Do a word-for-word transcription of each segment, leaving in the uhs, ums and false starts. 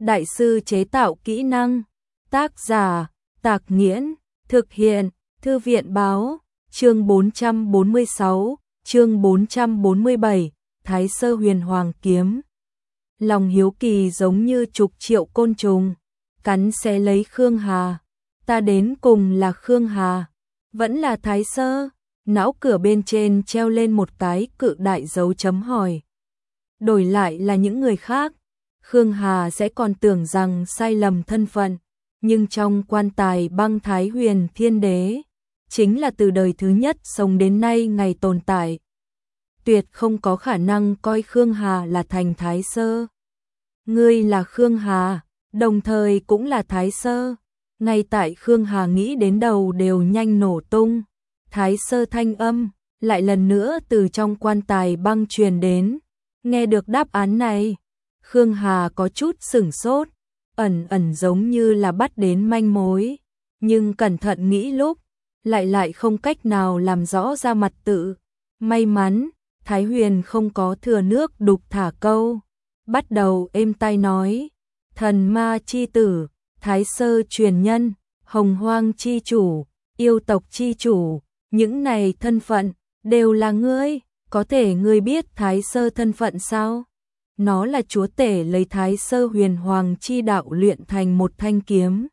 Đại sư chế tạo kỹ năng. Tác giả, Tạc Nghiễn. Thực hiện, Thư viện Báo. Chương bốn trăm bốn mươi sáu, chương bốn trăm bốn mươi bảy, Thái Sơ Huyền Hoàng Kiếm. Lòng hiếu kỳ giống như chục triệu côn trùng, cắn xé lấy Khương Hà. Ta đến cùng là Khương Hà, vẫn là Thái Sơ? Não cửa bên trên treo lên một cái cự đại dấu chấm hỏi. Đổi lại là những người khác, Khương Hà sẽ còn tưởng rằng sai lầm thân phận, nhưng trong quan tài băng Thái Huyền Thiên Đế, chính là từ đời thứ nhất sống đến nay ngày tồn tại. Tuyệt không có khả năng coi Khương Hà là thành Thái Sơ. Ngươi là Khương Hà, đồng thời cũng là Thái Sơ. Ngay tại Khương Hà nghĩ đến đầu đều nhanh nổ tung, Thái Sơ thanh âm lại lần nữa từ trong quan tài băng truyền đến. Nghe được đáp án này, Khương Hà có chút sửng sốt, ẩn ẩn giống như là bắt đến manh mối, nhưng cẩn thận nghĩ lúc, lại lại không cách nào làm rõ ra mặt tự. May mắn, Thái Huyền không có thừa nước đục thả câu, bắt đầu êm tai nói, thần ma chi tử, Thái Sơ truyền nhân, hồng hoang chi chủ, yêu tộc chi chủ, những này thân phận, đều là ngươi, có thể ngươi biết Thái Sơ thân phận sao? Nó là chúa tể lấy Thái Sơ huyền hoàng chi đạo luyện thành một thanh kiếm.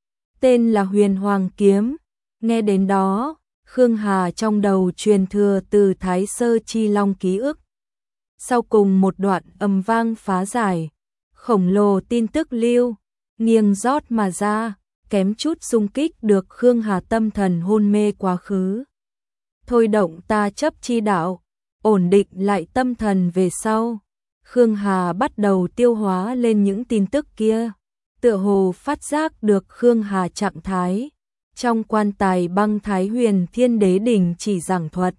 Tên là huyền hoàng kiếm. Nghe đến đó, Khương Hà trong đầu truyền thừa từ Thái Sơ chi long ký ức. Sau cùng một đoạn âm vang phá giải, khổng lồ tin tức lưu, nghiêng rót mà ra, kém chút xung kích được Khương Hà tâm thần hôn mê quá khứ. Thôi động ta chấp chi đạo, ổn định lại tâm thần về sau. Khương Hà bắt đầu tiêu hóa lên những tin tức kia, tựa hồ phát giác được Khương Hà trạng thái. Trong quan tài băng Thái Huyền Thiên Đế đỉnh chỉ giảng thuật.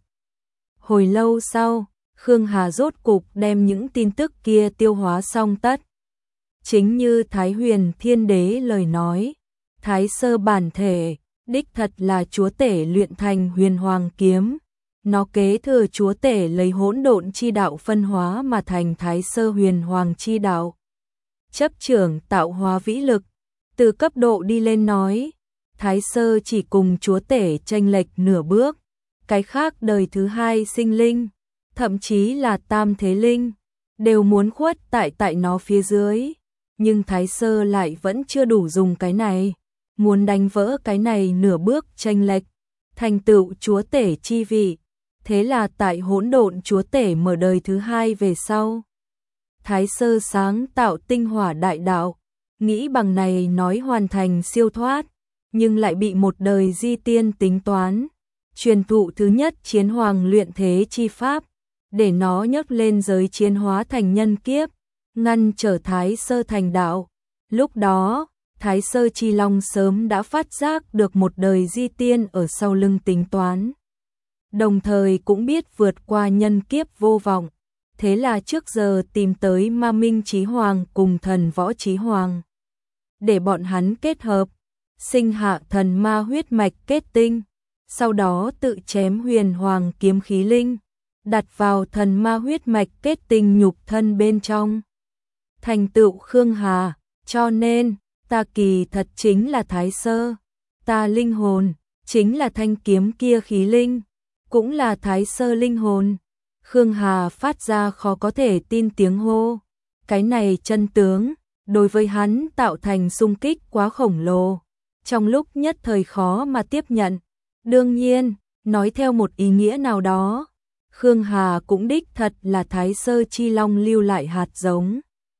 Hồi lâu sau, Khương Hà rốt cục đem những tin tức kia tiêu hóa xong tất. Chính như Thái Huyền Thiên Đế lời nói, Thái Sơ bản thể, đích thật là chúa tể luyện thành huyền hoàng kiếm. Nó kế thừa chúa tể lấy hỗn độn chi đạo phân hóa mà thành Thái Sơ huyền hoàng chi đạo. Chấp trưởng tạo hóa vĩ lực, từ cấp độ đi lên nói, Thái Sơ chỉ cùng chúa tể chênh lệch nửa bước, cái khác đời thứ hai sinh linh, thậm chí là tam thế linh, đều muốn khuất tại tại nó phía dưới, nhưng Thái Sơ lại vẫn chưa đủ dùng cái này, muốn đánh vỡ cái này nửa bước chênh lệch, thành tựu chúa tể chi vị. Thế là tại hỗn độn chúa tể mở đời thứ hai về sau, Thái Sơ sáng tạo tinh hỏa đại đạo, nghĩ bằng này nói hoàn thành siêu thoát, nhưng lại bị một đời di tiên tính toán, truyền thụ thứ nhất chiến hoàng luyện thế chi pháp, để nó nhấc lên giới chiến hóa thành nhân kiếp, ngăn trở Thái Sơ thành đạo. Lúc đó, Thái Sơ chi long sớm đã phát giác được một đời di tiên ở sau lưng tính toán, đồng thời cũng biết vượt qua nhân kiếp vô vọng, thế là trước giờ tìm tới Ma Minh Chí Hoàng cùng Thần Võ Chí Hoàng, để bọn hắn kết hợp, sinh hạ thần ma huyết mạch kết tinh, sau đó tự chém huyền hoàng kiếm khí linh, đặt vào thần ma huyết mạch kết tinh nhục thân bên trong, thành tựu Khương Hà. Cho nên, ta kỳ thật chính là Thái Sơ, ta linh hồn chính là thanh kiếm kia khí linh, cũng là Thái Sơ linh hồn. Khương Hà phát ra khó có thể tin tiếng hô. Cái này chân tướng, đối với hắn tạo thành xung kích quá khổng lồ, trong lúc nhất thời khó mà tiếp nhận. Đương nhiên, nói theo một ý nghĩa nào đó, Khương Hà cũng đích thật là Thái Sơ chi long lưu lại hạt giống.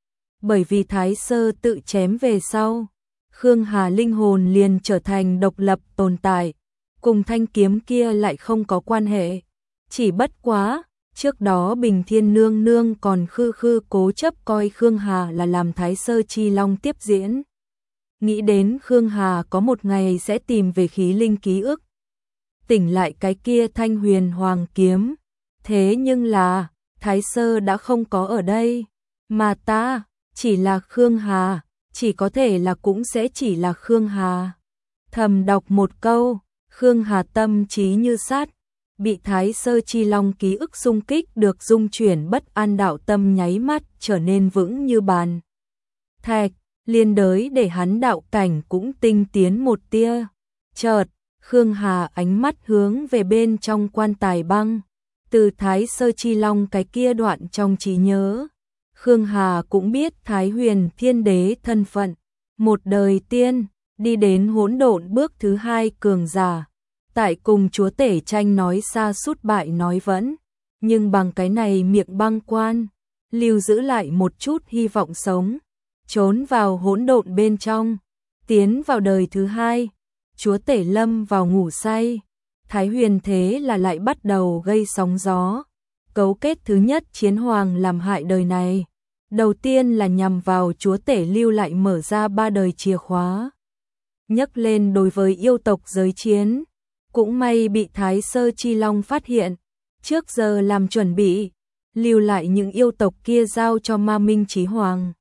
Bởi vì Thái Sơ tự chém về sau, Khương Hà linh hồn liền trở thành độc lập tồn tại, cùng thanh kiếm kia lại không có quan hệ. Chỉ bất quá, trước đó Bình Thiên Nương Nương còn khư khư cố chấp coi Khương Hà là làm Thái Sơ chi long tiếp diễn. Nghĩ đến Khương Hà có một ngày sẽ tìm về khí linh ký ức, tỉnh lại cái kia thanh huyền hoàng kiếm. Thế nhưng là, Thái Sơ đã không có ở đây, mà ta, chỉ là Khương Hà, chỉ có thể là cũng sẽ chỉ là Khương Hà. Thầm đọc một câu, Khương Hà tâm trí như sắt, bị Thái Sơ chi long ký ức xung kích được dung chuyển bất an đạo tâm nháy mắt trở nên vững như bàn thạch. liên đới để hắn đạo cảnh cũng tinh tiến một tia. Chợt, Khương Hà ánh mắt hướng về bên trong quan tài băng, từ Thái Sơ Chi Long cái kia đoạn trong trí nhớ. Khương Hà cũng biết Thái Huyền Thiên Đế thân phận, một đời tiên, đi đến hỗn độn bước thứ hai cường giả. Tại cùng chúa tể tranh nói xa sút bại nói vẫn, nhưng bằng cái này miệng băng quan, lưu giữ lại một chút hy vọng sống, trốn vào hỗn độn bên trong, tiến vào đời thứ hai. Chúa tể lâm vào ngủ say, Thái Huyền thế là lại bắt đầu gây sóng gió. Cấu kết thứ nhất chiến hoàng làm hại đời này. Đầu tiên là nhằm vào chúa tể lưu lại mở ra ba đời chìa khóa. Nhấc lên đối với yêu tộc giới chiến. Cũng may bị Thái Sơ Chi Long phát hiện. Trước giờ làm chuẩn bị, lưu lại những yêu tộc kia giao cho Ma Minh Chí Hoàng.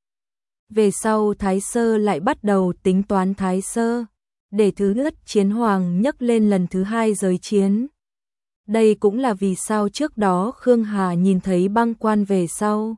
Về sau Thái Sơ lại bắt đầu tính toán Thái Sơ, để thứ nhất chiến hoàng nhấc lên lần thứ hai giới chiến. Đây cũng là vì sao trước đó Khương Hà nhìn thấy băng quan về sau,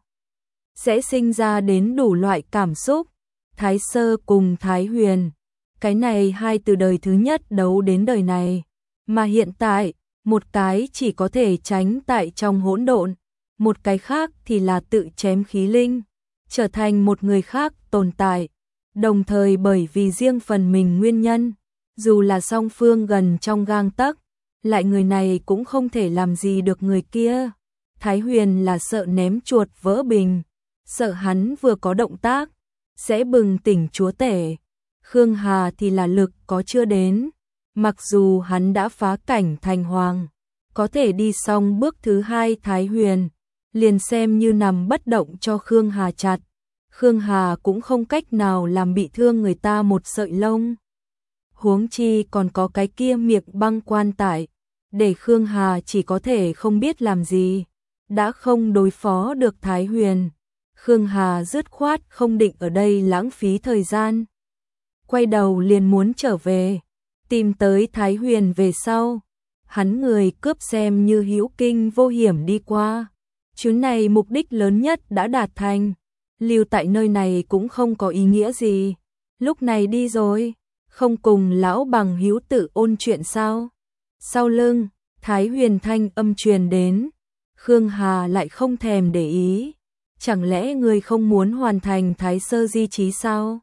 sẽ sinh ra đến đủ loại cảm xúc. Thái Sơ cùng Thái Huyền, cái này hai từ đời thứ nhất đấu đến đời này, mà hiện tại, một cái chỉ có thể tránh tại trong hỗn độn, một cái khác thì là tự chém khí linh, trở thành một người khác tồn tại. Đồng thời bởi vì riêng phần mình nguyên nhân, dù là song phương gần trong gang tấc, lại người này cũng không thể làm gì được người kia. Thái Huyền là sợ ném chuột vỡ bình, sợ hắn vừa có động tác, sẽ bừng tỉnh chúa tể. Khương Hà thì là lực có chưa đến, mặc dù hắn đã phá cảnh thành hoàng, có thể đi xong bước thứ hai. Thái Huyền liền xem như nằm bất động cho Khương Hà chặt. Khương Hà cũng không cách nào làm bị thương người ta một sợi lông. Huống chi còn có cái kia miệng băng quan tại, để Khương Hà chỉ có thể không biết làm gì. Đã không đối phó được Thái Huyền, Khương Hà dứt khoát không định ở đây lãng phí thời gian. Quay đầu liền muốn trở về, tìm tới Thái Huyền về sau. Hắn người cướp xem như hữu kinh vô hiểm đi qua. Chuyến này mục đích lớn nhất đã đạt thành. Lưu tại nơi này cũng không có ý nghĩa gì. Lúc này đi rồi, không cùng lão bằng hữu tự ôn chuyện sao? Sau lưng, Thái Huyền thanh âm truyền đến. Khương Hà lại không thèm để ý. Chẳng lẽ ngươi không muốn hoàn thành Thái Sơ di chí sao?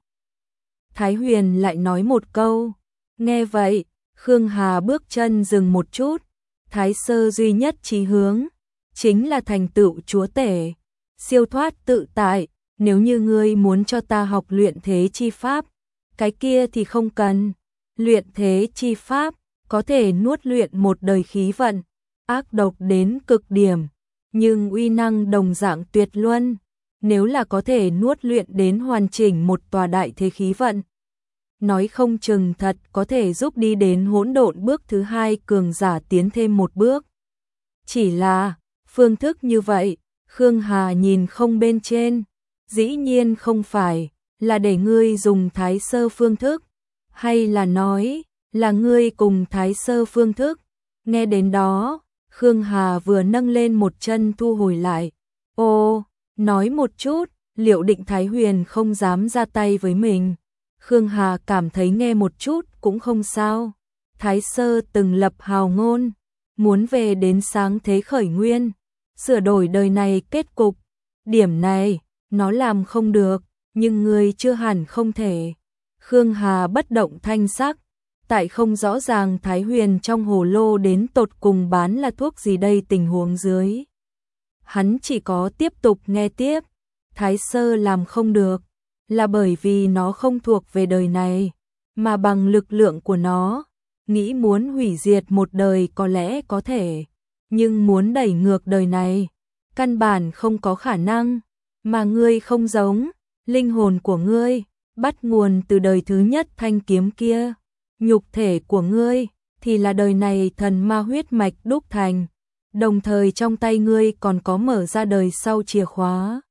Thái Huyền lại nói một câu. Nghe vậy, Khương Hà bước chân dừng một chút. Thái Sơ duy nhất chí hướng, chính là thành tựu chúa tể, siêu thoát tự tại. Nếu như ngươi muốn cho ta học luyện thế chi pháp, cái kia thì không cần. Luyện thế chi pháp có thể nuốt luyện một đời khí vận, ác độc đến cực điểm, nhưng uy năng đồng dạng tuyệt luân. Nếu là có thể nuốt luyện đến hoàn chỉnh một tòa đại thế khí vận, nói không chừng thật có thể giúp đi đến hỗn độn bước thứ hai cường giả tiến thêm một bước. Chỉ là, phương thức như vậy, Khương Hà nhìn không bên trên. Dĩ nhiên không phải là để ngươi dùng Thái Sơ phương thức, hay là nói là ngươi cùng Thái Sơ phương thức. Nghe đến đó, Khương Hà vừa nâng lên một chân thu hồi lại. Ô, nói một chút, liệu định Thái Huyền không dám ra tay với mình? Khương Hà cảm thấy nghe một chút cũng không sao. Thái Sơ từng lập hào ngôn, muốn về đến sáng thế khởi nguyên, sửa đổi đời này kết cục. Điểm này, nó làm không được, nhưng ngươi chưa hẳn không thể. Khương Hà bất động thanh sắc, tại không rõ ràng Thái Huyền trong hồ lô đến tột cùng bán là thuốc gì đây tình huống dưới. Hắn chỉ có tiếp tục nghe tiếp. Thái Sơ làm không được, là bởi vì nó không thuộc về đời này, mà bằng lực lượng của nó, nghĩ muốn hủy diệt một đời có lẽ có thể, nhưng muốn đẩy ngược đời này, căn bản không có khả năng. Mà ngươi không giống, linh hồn của ngươi bắt nguồn từ đời thứ nhất thanh kiếm kia, nhục thể của ngươi thì là đời này thần ma huyết mạch đúc thành, đồng thời trong tay ngươi còn có mở ra đời sau chìa khóa.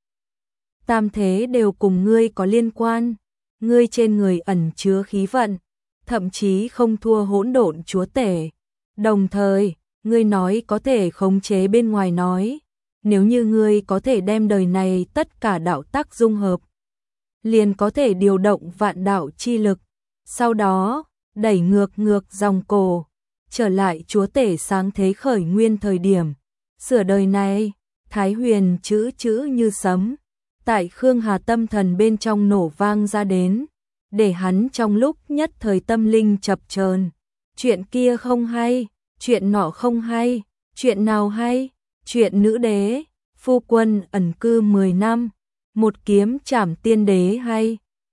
Tam thế đều cùng ngươi có liên quan, ngươi trên người ẩn chứa khí vận, thậm chí không thua hỗn độn chúa tể. Đồng thời, ngươi nói có thể khống chế bên ngoài nói. Nếu như ngươi có thể đem đời này tất cả đạo tắc dung hợp, liền có thể điều động vạn đạo chi lực, sau đó đẩy ngược ngược dòng cổ, trở lại chúa tể sáng thế khởi nguyên thời điểm. Sửa đời này, Thái Huyền chữ chữ như sấm, tại Khương Hà tâm thần bên trong nổ vang ra đến, để hắn trong lúc nhất thời tâm linh chập chờn. Chuyện kia không hay, chuyện nọ không hay, chuyện nào hay? Chuyện nữ đế, phu quân ẩn cư mười năm, một kiếm trảm tiên đế hay?